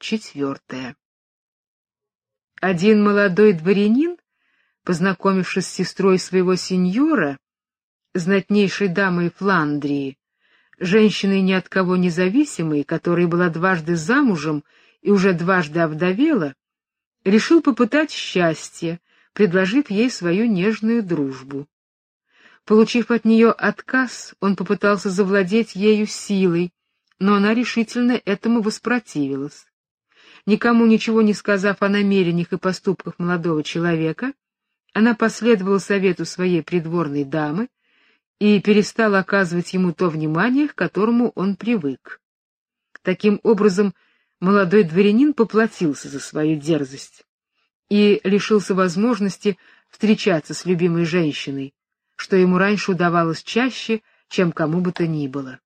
4. Один молодой дворянин, познакомившись с сестрой своего сеньора, знатнейшей дамой Фландрии, женщиной ни от кого независимой, которая была дважды замужем и уже дважды овдовела, решил попытать счастье, предложив ей свою нежную дружбу. Получив от нее отказ, он попытался завладеть ею силой, но она решительно этому воспротивилась. Никому ничего не сказав о намерениях и поступках молодого человека, она последовала совету своей придворной дамы и перестала оказывать ему то внимание, к которому он привык. Таким образом, молодой дворянин поплатился за свою дерзость и лишился возможности встречаться с любимой женщиной, что ему раньше удавалось чаще, чем кому бы то ни было.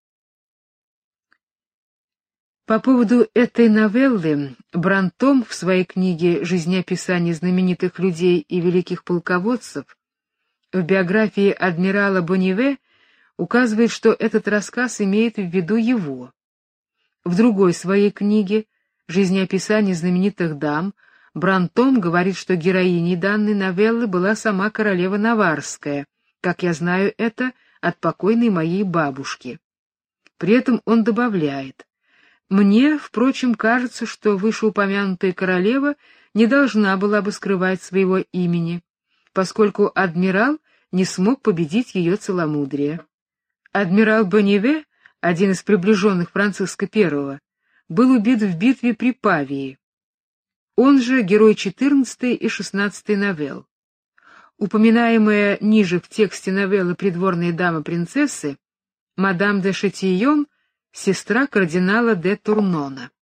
По поводу этой новеллы Брантом в своей книге «Жизнеописание знаменитых людей и великих полководцев» в биографии адмирала Бонниве указывает, что этот рассказ имеет в виду его. В другой своей книге «Жизнеописание знаменитых дам» Брантом говорит, что героиней данной новеллы была сама королева Наварская, как я знаю это от покойной моей бабушки. При этом он добавляет: «Мне, впрочем, кажется, что вышеупомянутая королева не должна была бы скрывать своего имени, поскольку адмирал не смог победить ее целомудрие. Адмирал Бонниве, один из приближенных Франциска I, был убит в битве при Павии. Он же герой 14 и 16 новелл. Упоминаемая ниже в тексте новеллы придворная дама принцессы, мадам де Шатийон, сестра кардинала де Турнона».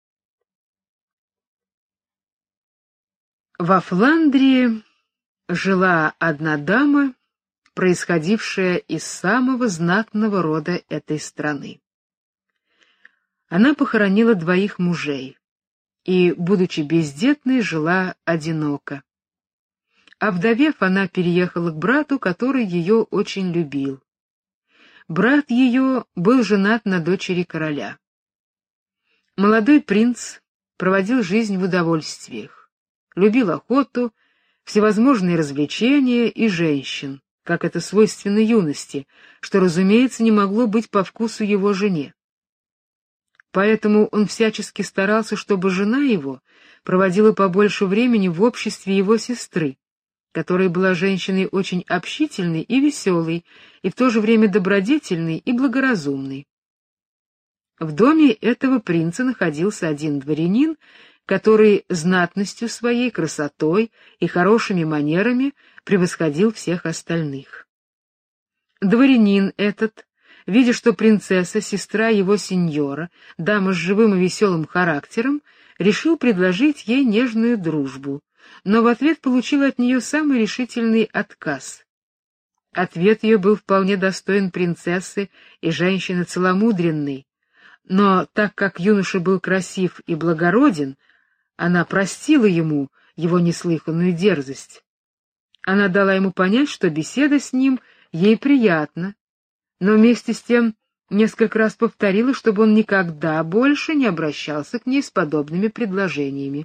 Во Фландрии жила одна дама, происходившая из самого знатного рода этой страны. Она похоронила 2 мужей и, будучи бездетной, жила одиноко. Овдовев, она переехала к брату, который ее очень любил. Брат ее был женат на дочери короля. Молодой принц проводил жизнь в удовольствиях, любил охоту, всевозможные развлечения и женщин, как это свойственно юности, что, разумеется, не могло быть по вкусу его жене. Поэтому он всячески старался, чтобы жена его проводила побольше времени в обществе его сестры, которая была женщиной очень общительной и веселой, и в то же время добродетельной и благоразумной. В доме этого принца находился один дворянин, который знатностью своей, красотой и хорошими манерами превосходил всех остальных. Дворянин этот, видя, что принцесса, сестра его сеньора, дама с живым и веселым характером, решил предложить ей нежную дружбу, но в ответ получил от нее самый решительный отказ. Ответ ее был вполне достоин принцессы и женщины целомудренной, но так как юноша был красив и благороден, она простила ему его неслыханную дерзость. Она дала ему понять, что беседа с ним ей приятна, но вместе с тем несколько раз повторила, чтобы он никогда больше не обращался к ней с подобными предложениями.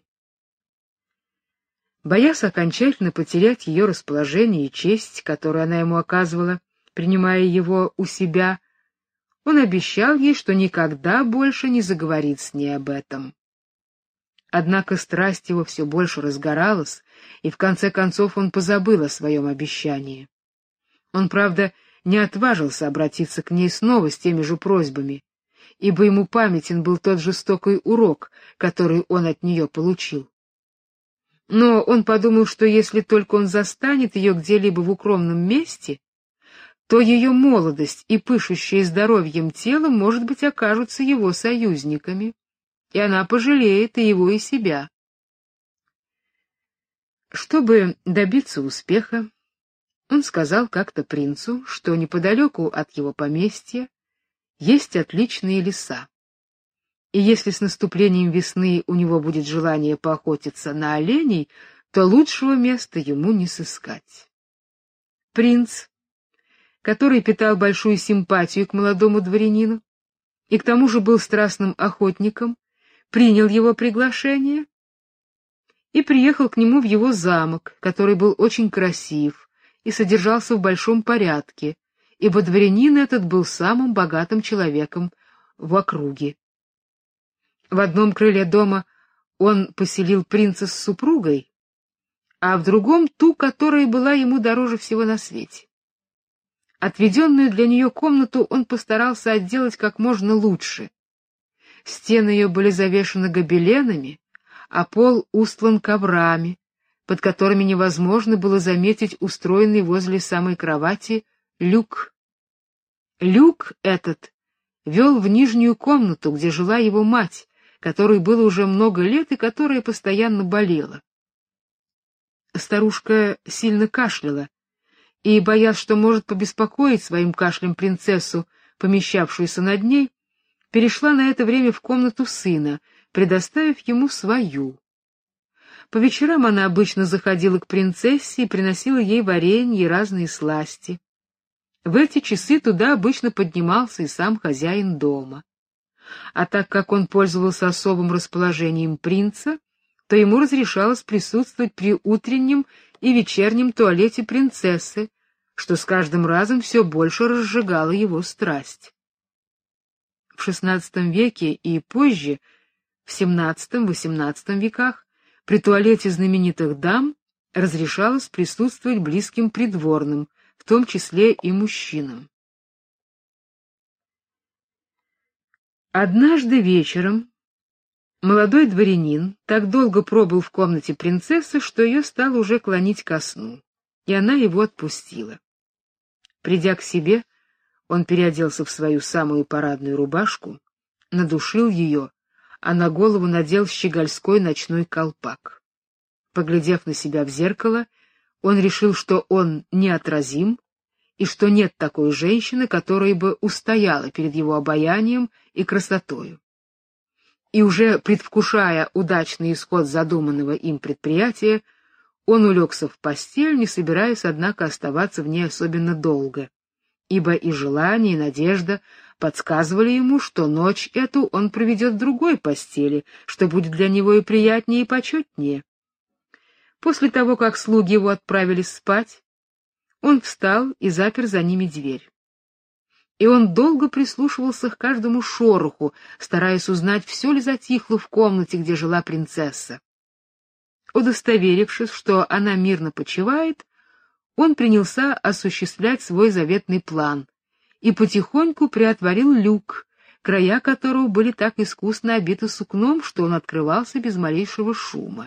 Боясь окончательно потерять ее расположение и честь, которую она ему оказывала, принимая его у себя, он обещал ей, что никогда больше не заговорит с ней об этом. Однако страсть его все больше разгоралась, и в конце концов он позабыл о своем обещании. Он, правда, не отважился обратиться к ней снова с теми же просьбами, ибо ему памятен был тот жестокий урок, который он от нее получил. Но он подумал, что если только он застанет ее где-либо в укромном месте, то ее молодость и пышущее здоровьем тело, может быть, окажутся его союзниками, и она пожалеет и его, и себя. Чтобы добиться успеха, он сказал как-то принцу, что неподалеку от его поместья есть отличные леса, и если с наступлением весны у него будет желание поохотиться на оленей, то лучшего места ему не сыскать. Принц, который питал большую симпатию к молодому дворянину и к тому же был страстным охотником, принял его приглашение и приехал к нему в его замок, который был очень красив и содержался в большом порядке, ибо дворянин этот был самым богатым человеком в округе. В одном крыле дома он поселил принца с супругой, а в другом ту, которая была ему дороже всего на свете. Отведенную для нее комнату он постарался отделать как можно лучше. Стены ее были завешаны гобеленами, а пол устлан коврами, под которыми невозможно было заметить устроенный возле самой кровати люк. Люк этот вел в нижнюю комнату, где жила его мать, которой было уже много лет и которая постоянно болела. Старушка сильно кашляла, и, боясь, что может побеспокоить своим кашлем принцессу, помещавшуюся над ней, перешла на это время в комнату сына, предоставив ему свою. По вечерам она обычно заходила к принцессе и приносила ей варенье и разные сласти. В эти часы туда обычно поднимался и сам хозяин дома. А так как он пользовался особым расположением принца, то ему разрешалось присутствовать при утреннем и вечернем туалете принцессы, что с каждым разом все больше разжигало его страсть. В XVI веке и позже, в XVII-XVIII веках, при туалете знаменитых дам разрешалось присутствовать близким придворным, в том числе и мужчинам. Однажды вечером молодой дворянин так долго пробыл в комнате принцессы, что ее стало уже клонить ко сну, и она его отпустила. Придя к себе, он переоделся в свою самую парадную рубашку, надушил ее, а на голову надел щегольской ночной колпак. Поглядев на себя в зеркало, он решил, что он неотразим и что нет такой женщины, которая бы устояла перед его обаянием и красотою. И уже предвкушая удачный исход задуманного им предприятия, он улегся в постель, не собираясь, однако, оставаться в ней особенно долго, ибо и желание, и надежда подсказывали ему, что ночь эту он проведет в другой постели, что будет для него и приятнее, и почетнее. После того, как слуги его отправились спать, он встал и запер за ними дверь. И он долго прислушивался к каждому шороху, стараясь узнать, все ли затихло в комнате, где жила принцесса. Удостоверившись, что она мирно почивает, он принялся осуществлять свой заветный план и потихоньку приотворил люк, края которого были так искусно обиты сукном, что он открывался без малейшего шума.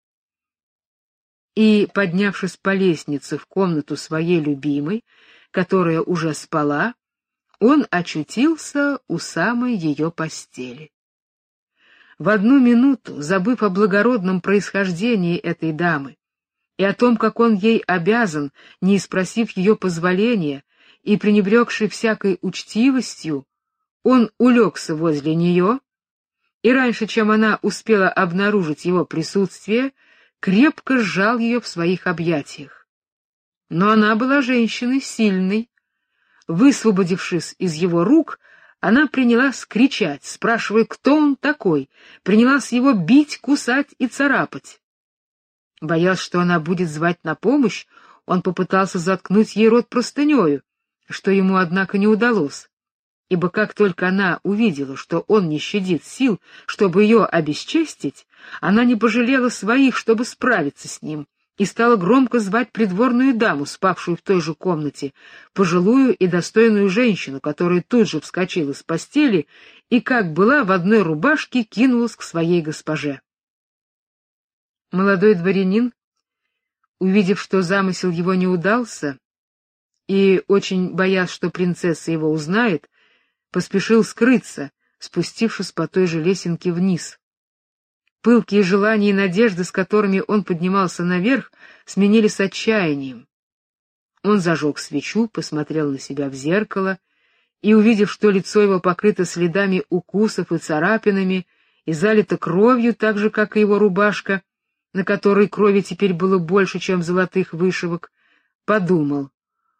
И, поднявшись по лестнице в комнату своей любимой, которая уже спала, он очутился у самой ее постели. В одну минуту, забыв о благородном происхождении этой дамы и о том, как он ей обязан, не спросив ее позволения и пренебрегший всякой учтивостью, он улегся возле нее, и раньше, чем она успела обнаружить его присутствие, крепко сжал ее в своих объятиях. Но она была женщиной сильной. Высвободившись из его рук, она принялась кричать, спрашивая, кто он такой, принялась его бить, кусать и царапать. Боясь, что она будет звать на помощь, он попытался заткнуть ей рот простынею, что ему, однако, не удалось, ибо как только она увидела, что он не щадит сил, чтобы ее обесчестить, она не пожалела своих, чтобы справиться с ним, и стала громко звать придворную даму, спавшую в той же комнате, пожилую и достойную женщину, которая тут же вскочила с постели и, как была, в одной рубашке кинулась к своей госпоже. Молодой дворянин, увидев, что замысел его не удался, и, очень боясь, что принцесса его узнает, поспешил скрыться, спустившись по той же лесенке вниз. Пылкие желания и надежды, с которыми он поднимался наверх, сменились отчаянием. Он зажег свечу, посмотрел на себя в зеркало и, увидев, что лицо его покрыто следами укусов и царапинами и залито кровью, так же, как и его рубашка, на которой крови теперь было больше, чем золотых вышивок, подумал: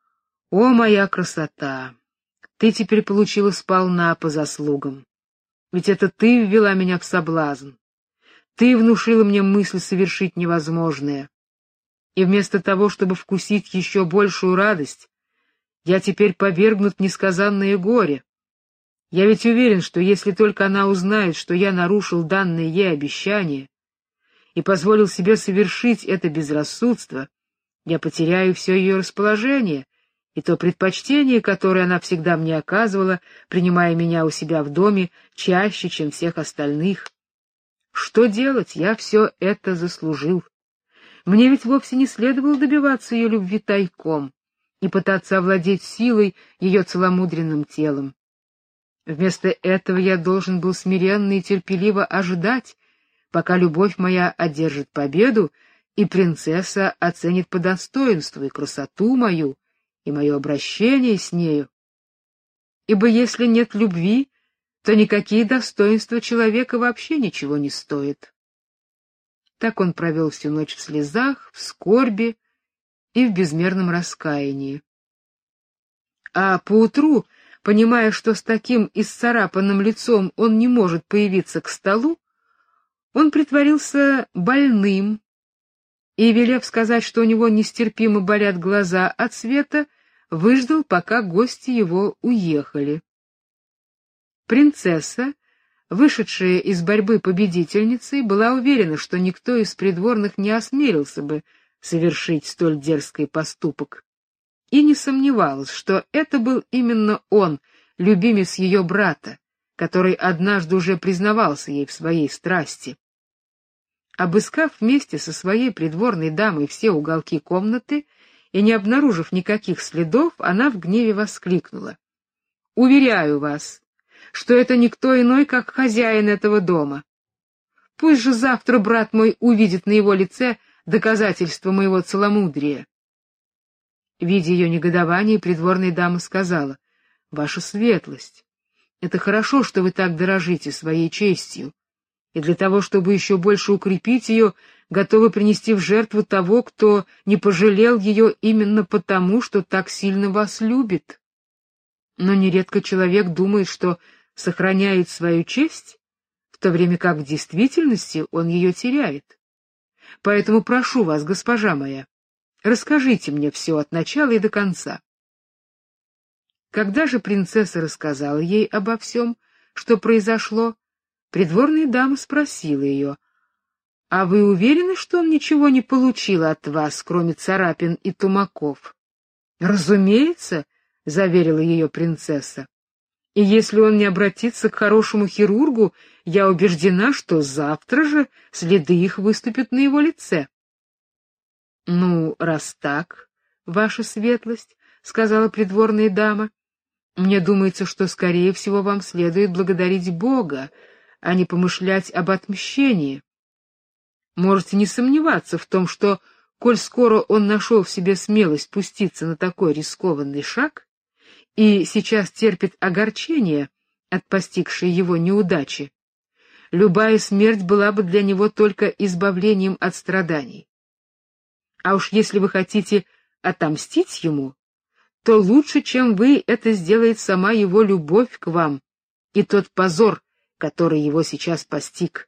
«О, моя красота! Ты теперь получила сполна по заслугам. Ведь это ты ввела меня в соблазн. Ты внушила мне мысль совершить невозможное. И вместо того, чтобы вкусить еще большую радость, я теперь повергнут в несказанное горе. Я ведь уверен, что если только она узнает, что я нарушил данное ей обещание и позволил себе совершить это безрассудство, я потеряю все ее расположение и то предпочтение, которое она всегда мне оказывала, принимая меня у себя в доме чаще, чем всех остальных. Что делать? Я все это заслужил. Мне ведь вовсе не следовало добиваться ее любви тайком и пытаться овладеть силой ее целомудренным телом. Вместо этого я должен был смиренно и терпеливо ожидать, пока любовь моя одержит победу, и принцесса оценит по достоинству и красоту мою, и мое обращение с нею. Ибо если нет любви, то никакие достоинства человека вообще ничего не стоят. Так он провел всю ночь в слезах, в скорби и в безмерном раскаянии. А поутру, понимая, что с таким исцарапанным лицом он не может появиться к столу, он притворился больным и, велев сказать, что у него нестерпимо болят глаза от света, выждал, пока гости его уехали. Принцесса, вышедшая из борьбы победительницей, была уверена, что никто из придворных не осмелился бы совершить столь дерзкий поступок, и не сомневалась, что это был именно он, любимец ее брата, который однажды уже признавался ей в своей страсти. Обыскав вместе со своей придворной дамой все уголки комнаты и не обнаружив никаких следов, она в гневе воскликнула: «Уверяю вас, что это никто иной, как хозяин этого дома. Пусть же завтра брат мой увидит на его лице доказательство моего целомудрия». Видя ее негодование, придворная дама сказала: «Ваша светлость, это хорошо, что вы так дорожите своей честью, и для того, чтобы еще больше укрепить ее, готовы принести в жертву того, кто не пожалел ее именно потому, что так сильно вас любит. Но нередко человек думает, что сохраняет свою честь, в то время как в действительности он ее теряет. Поэтому прошу вас, госпожа моя, расскажите мне все от начала и до конца». Когда же принцесса рассказала ей обо всем, что произошло, придворная дама спросила ее: «А вы уверены, что он ничего не получил от вас, кроме царапин и тумаков?» «Разумеется», — заверила ее принцесса. «И если он не обратится к хорошему хирургу, я убеждена, что завтра же следы их выступят на его лице». «Ну, раз так, ваша светлость», — сказала придворная дама, — «мне думается, что, скорее всего, вам следует благодарить Бога, а не помышлять об отмщении. Можете не сомневаться в том, что, коль скоро он нашел в себе смелость пуститься на такой рискованный шаг и сейчас терпит огорчение от постигшей его неудачи, любая смерть была бы для него только избавлением от страданий. А уж если вы хотите отомстить ему, то лучше, чем вы, это сделает сама его любовь к вам и тот позор, который его сейчас постиг.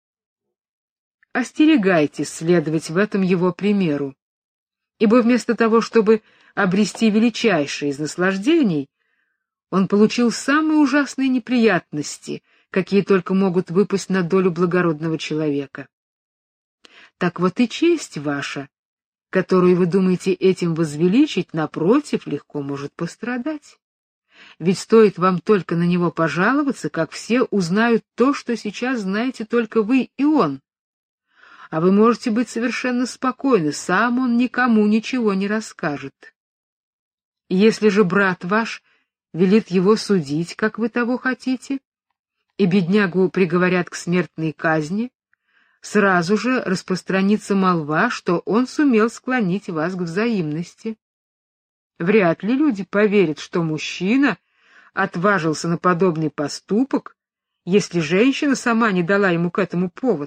Остерегайтесь следовать в этом его примеру, ибо вместо того, чтобы обрести величайшее из наслаждений, он получил самые ужасные неприятности, какие только могут выпасть на долю благородного человека. Так вот и честь ваша, которую вы думаете этим возвеличить, напротив, легко может пострадать. Ведь стоит вам только на него пожаловаться, как все узнают то, что сейчас знаете только вы и он. А вы можете быть совершенно спокойны, сам он никому ничего не расскажет. Если же брат ваш велит его судить, как вы того хотите, и беднягу приговорят к смертной казни, сразу же распространится молва, что он сумел склонить вас к взаимности. Вряд ли люди поверят, что мужчина отважился на подобный поступок, если женщина сама не дала ему к этому повод.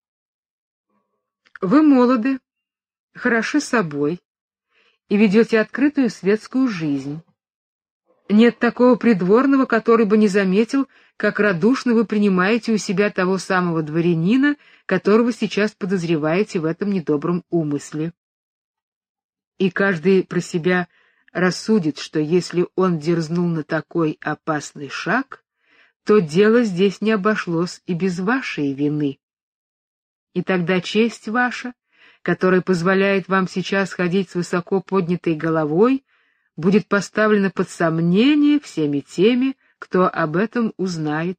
Вы молоды, хороши собой и ведете открытую светскую жизнь. Нет такого придворного, который бы не заметил, как радушно вы принимаете у себя того самого дворянина, которого сейчас подозреваете в этом недобром умысле. И каждый про себя рассудит, что если он дерзнул на такой опасный шаг, то дело здесь не обошлось и без вашей вины. И тогда честь ваша, которая позволяет вам сейчас ходить с высоко поднятой головой, будет поставлена под сомнение всеми теми, кто об этом узнает.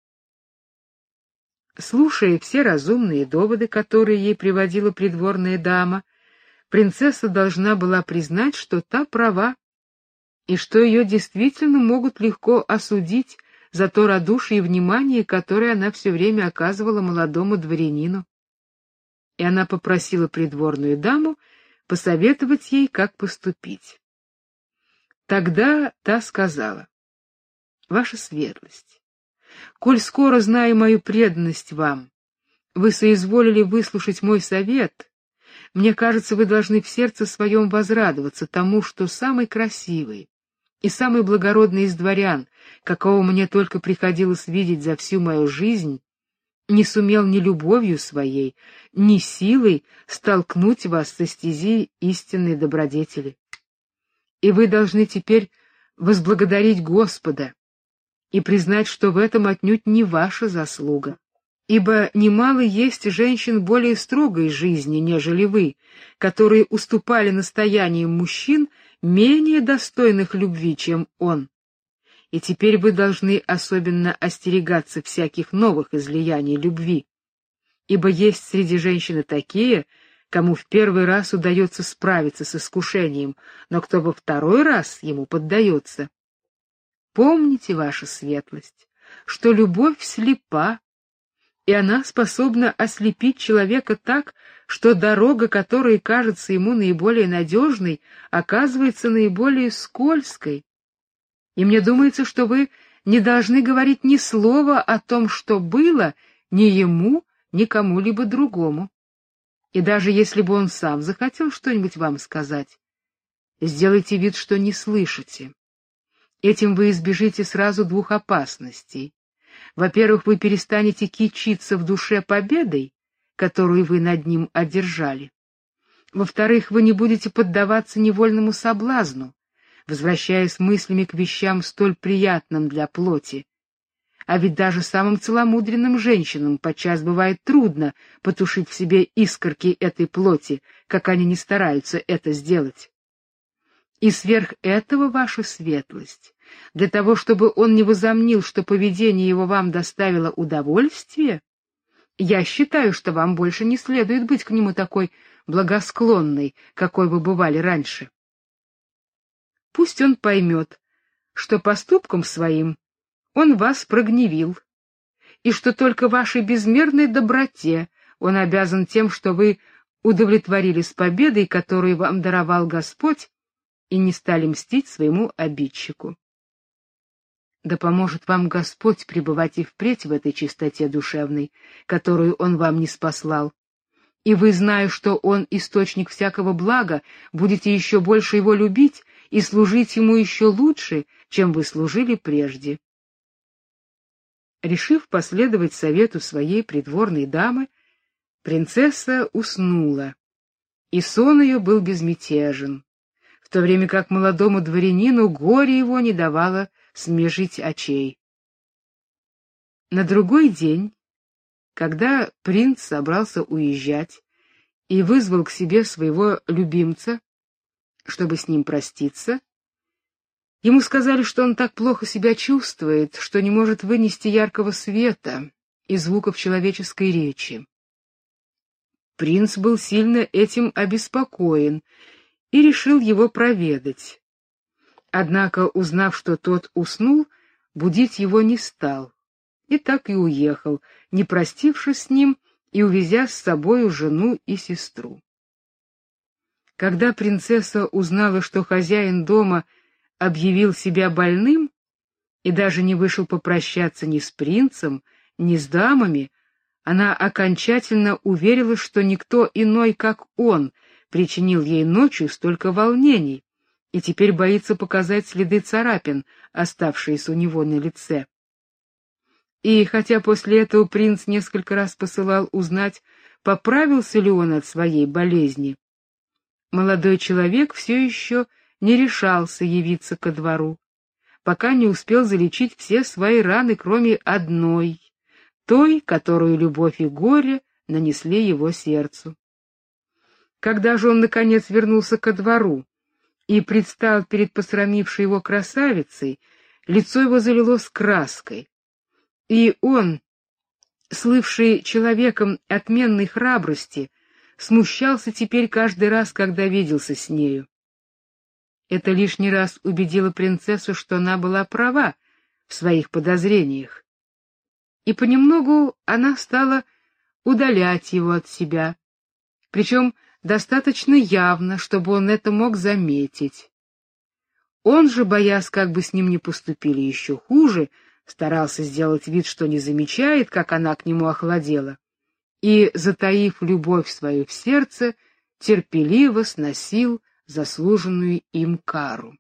Слушая все разумные доводы, которые ей приводила придворная дама, принцесса должна была признать, что та права, и что ее действительно могут легко осудить за то радушие и внимание, которое она все время оказывала молодому дворянину. И она попросила придворную даму посоветовать ей, как поступить. Тогда та сказала: «Ваша светлость, коль скоро, зная мою преданность вам, вы соизволили выслушать мой совет, мне кажется, вы должны в сердце своем возрадоваться тому, что самый красивый и самый благородный из дворян, какого мне только приходилось видеть за всю мою жизнь, не сумел ни любовью своей, ни силой столкнуть вас со стези истинной добродетели. И вы должны теперь возблагодарить Господа и признать, что в этом отнюдь не ваша заслуга. Ибо немало есть женщин более строгой жизни, нежели вы, которые уступали настояниям мужчин, менее достойных любви, чем он. И теперь вы должны особенно остерегаться всяких новых излияний любви, ибо есть среди женщин и такие, кому в первый раз удается справиться с искушением, но кто во второй раз ему поддается. Помните, ваша светлость, что любовь слепа, и она способна ослепить человека так, что дорога, которая кажется ему наиболее надежной, оказывается наиболее скользкой. И мне думается, что вы не должны говорить ни слова о том, что было, ни ему, ни кому-либо другому. И даже если бы он сам захотел что-нибудь вам сказать, сделайте вид, что не слышите. Этим вы избежите сразу двух опасностей. Во-первых, вы перестанете кичиться в душе победой, которую вы над ним одержали. Во-вторых, вы не будете поддаваться невольному соблазну, возвращаясь мыслями к вещам столь приятным для плоти. А ведь даже самым целомудренным женщинам подчас бывает трудно потушить в себе искорки этой плоти, как они не стараются это сделать. И сверх этого, ваша светлость, для того, чтобы он не возомнил, что поведение его вам доставило удовольствие, я считаю, что вам больше не следует быть к нему такой благосклонной, какой вы бывали раньше. Пусть он поймет, что поступком своим он вас прогневил, и что только вашей безмерной доброте он обязан тем, что вы удовлетворились победой, которую вам даровал Господь, и не стали мстить своему обидчику. Да поможет вам Господь пребывать и впредь в этой чистоте душевной, которую Он вам ниспослал. И вы, зная, что Он источник всякого блага, будете еще больше Его любить и служить Ему еще лучше, чем вы служили прежде. Решив последовать совету своей придворной дамы, принцесса уснула, и сон ее был безмятежен, в то время как молодому дворянину горе его не давало смежить очей. На другой день, когда принц собрался уезжать и вызвал к себе своего любимца, чтобы с ним проститься, ему сказали, что он так плохо себя чувствует, что не может вынести яркого света и звуков человеческой речи. Принц был сильно этим обеспокоен и решил его проведать. Однако, узнав, что тот уснул, будить его не стал, и так и уехал, не простившись с ним и увезя с собою жену и сестру. Когда принцесса узнала, что хозяин дома объявил себя больным и даже не вышел попрощаться ни с принцем, ни с дамами, она окончательно уверилась, что никто иной, как он, причинил ей ночью столько волнений, и теперь боится показать следы царапин, оставшиеся у него на лице. И хотя после этого принц несколько раз посылал узнать, поправился ли он от своей болезни, молодой человек все еще не решался явиться ко двору, пока не успел залечить все свои раны, кроме одной, той, которую любовь и горе нанесли его сердцу. Когда же он, наконец, вернулся ко двору и предстал перед посрамившей его красавицей, лицо его залилось краской, и он, слывший человеком отменной храбрости, смущался теперь каждый раз, когда виделся с нею. Это лишний раз убедило принцессу, что она была права в своих подозрениях, и понемногу она стала удалять его от себя, причем достаточно явно, чтобы он это мог заметить. Он же, боясь, как бы с ним не поступили еще хуже, старался сделать вид, что не замечает, как она к нему охладела, и, затаив любовь свою в сердце, терпеливо сносил заслуженную им кару.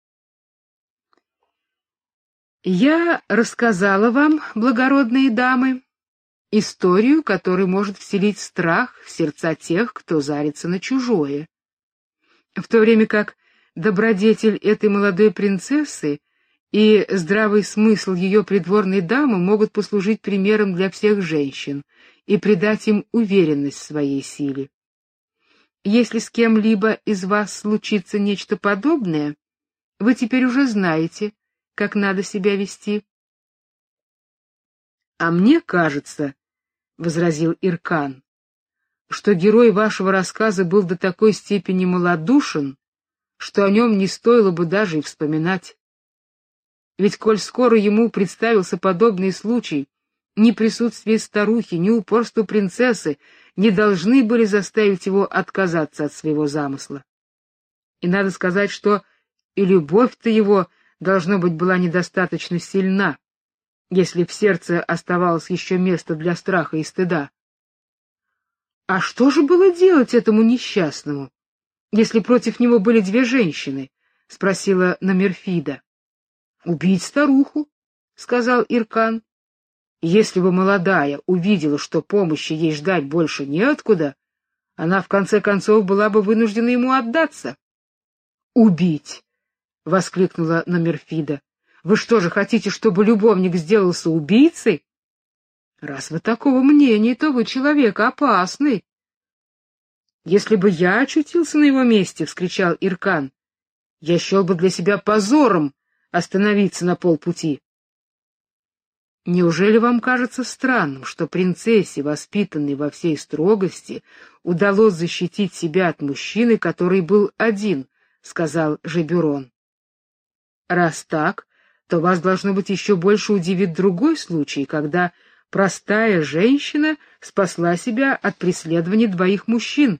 Я рассказала вам, благородные дамы, историю, которая может вселить страх в сердца тех, кто зарится на чужое, в то время как добродетель этой молодой принцессы и здравый смысл ее придворной дамы могут послужить примером для всех женщин и придать им уверенность в своей силе. Если с кем-либо из вас случится нечто подобное, вы теперь уже знаете, как надо себя вести. — А мне кажется, — возразил Иркан, — что герой вашего рассказа был до такой степени малодушен, что о нем не стоило бы даже и вспоминать. Ведь коль скоро ему представился подобный случай, ни присутствие старухи, ни упорство принцессы не должны были заставить его отказаться от своего замысла. И надо сказать, что и любовь-то его, должно быть, была недостаточно сильна, если в сердце оставалось еще место для страха и стыда. А что же было делать этому несчастному, если против него были две женщины? — спросила Номерфида. — Убить старуху, — сказал Иркан. Если бы молодая увидела, что помощи ей ждать больше неоткуда, она в конце концов была бы вынуждена ему отдаться. — Убить! — воскликнула Номерфида. — Вы что же хотите, чтобы любовник сделался убийцей? Раз вы такого мнения, то вы человек опасный. — Если бы я очутился на его месте, — вскричал Иркан, — я счел бы для себя позором остановиться на полпути. Неужели вам кажется странным, что принцессе, воспитанной во всей строгости, удалось защитить себя от мужчины, который был один, — сказал Жебюрон. — Раз так, то вас, должно быть, еще больше удивит другой случай, когда простая женщина спасла себя от преследования двоих мужчин.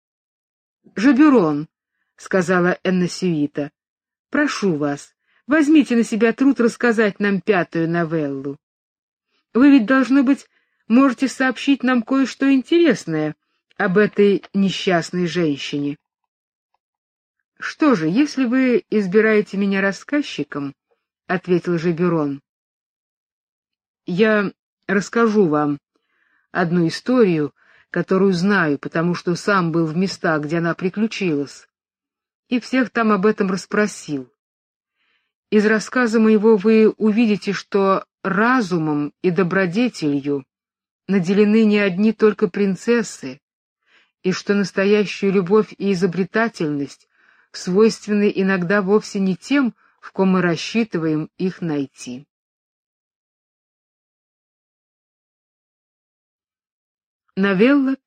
— Жебюрон, — сказала Эннесюита, — прошу вас, возьмите на себя труд рассказать нам пятую новеллу. Вы ведь, должно быть, можете сообщить нам кое-что интересное об этой несчастной женщине. — Что же, если вы избираете меня рассказчиком, — ответил Жебюрон, — я расскажу вам одну историю, которую знаю, потому что сам был в местах, где она приключилась, и всех там об этом расспросил. Из рассказа моего вы увидите, что разумом и добродетелью наделены не одни только принцессы, и что настоящую любовь и изобретательность свойственны иногда вовсе не тем, в ком мы рассчитываем их найти. Новелла